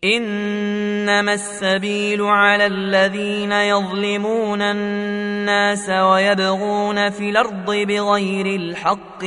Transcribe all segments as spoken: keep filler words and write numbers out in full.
إنما السبيل على الذين يظلمون الناس ويبغون في الأرض بغير الحق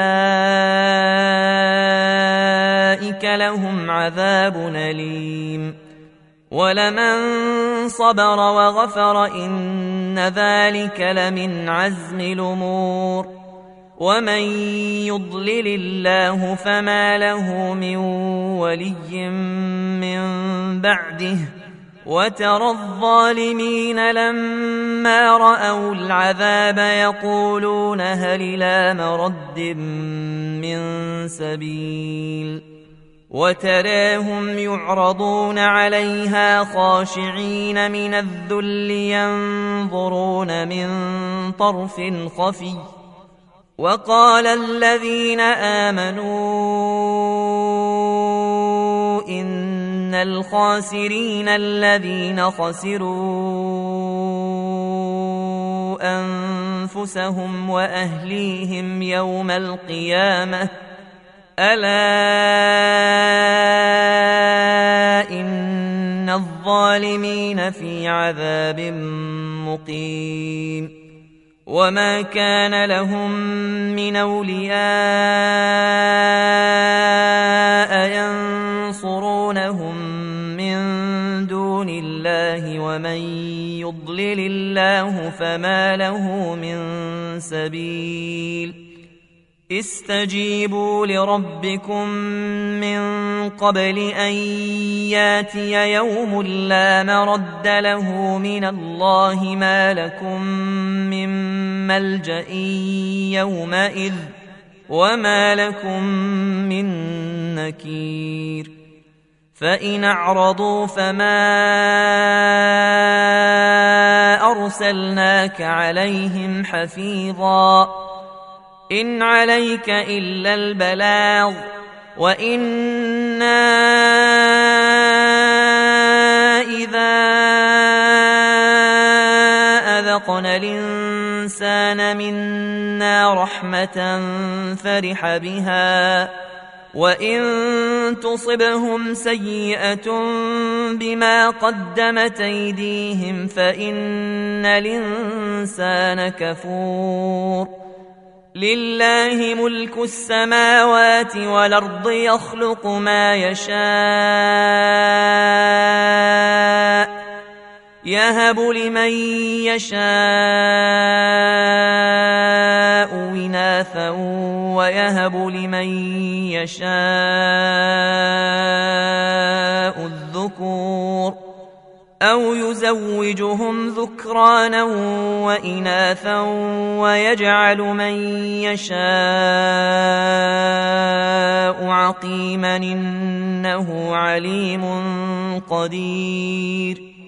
أولئك لهم عذاب أليم ولمن صبر وغفر إن ذلك لمن عزم الأمور ومن يضلل الله فما له من ولي من بعده وترى الظالمين لما رأوا العذاب يقولون هل إلى مرد من سبيل وتراهم يعرضون عليها خاشعين من الذل ينظرون من طرف خفي وقال الذين آمنوا إن الخاسرين الذين خسروا أنفسهم وأهليهم يوم القيامة ألا إن الظالمين في عذاب مقيم وما كان لهم من أولياء ينصرونهم من دون الله ومن يضلل الله فما له من سبيل استجيبوا لربكم من قبل أن ياتي يوم لا مرد له من الله ما لكم من ملجأ يومئذ وما لكم من نكير فإن أعرضوا فما أرسلناك عليهم حفيظا إن عليك إلا البلاغ وإنا إذا أذقنا الإنسان منا رحمة فرح بها وإن تصبهم سيئة بما قدمت أيديهم فإن الإنسان كفور لله ملك السماوات والأرض يخلق ما يشاء يهب لمن يشاء إناثا ويهب لمن يشاء الذكور أو يزوجهم ذكرانا وإناثا ويجعل من يشاء عقيما إنه عليم قدير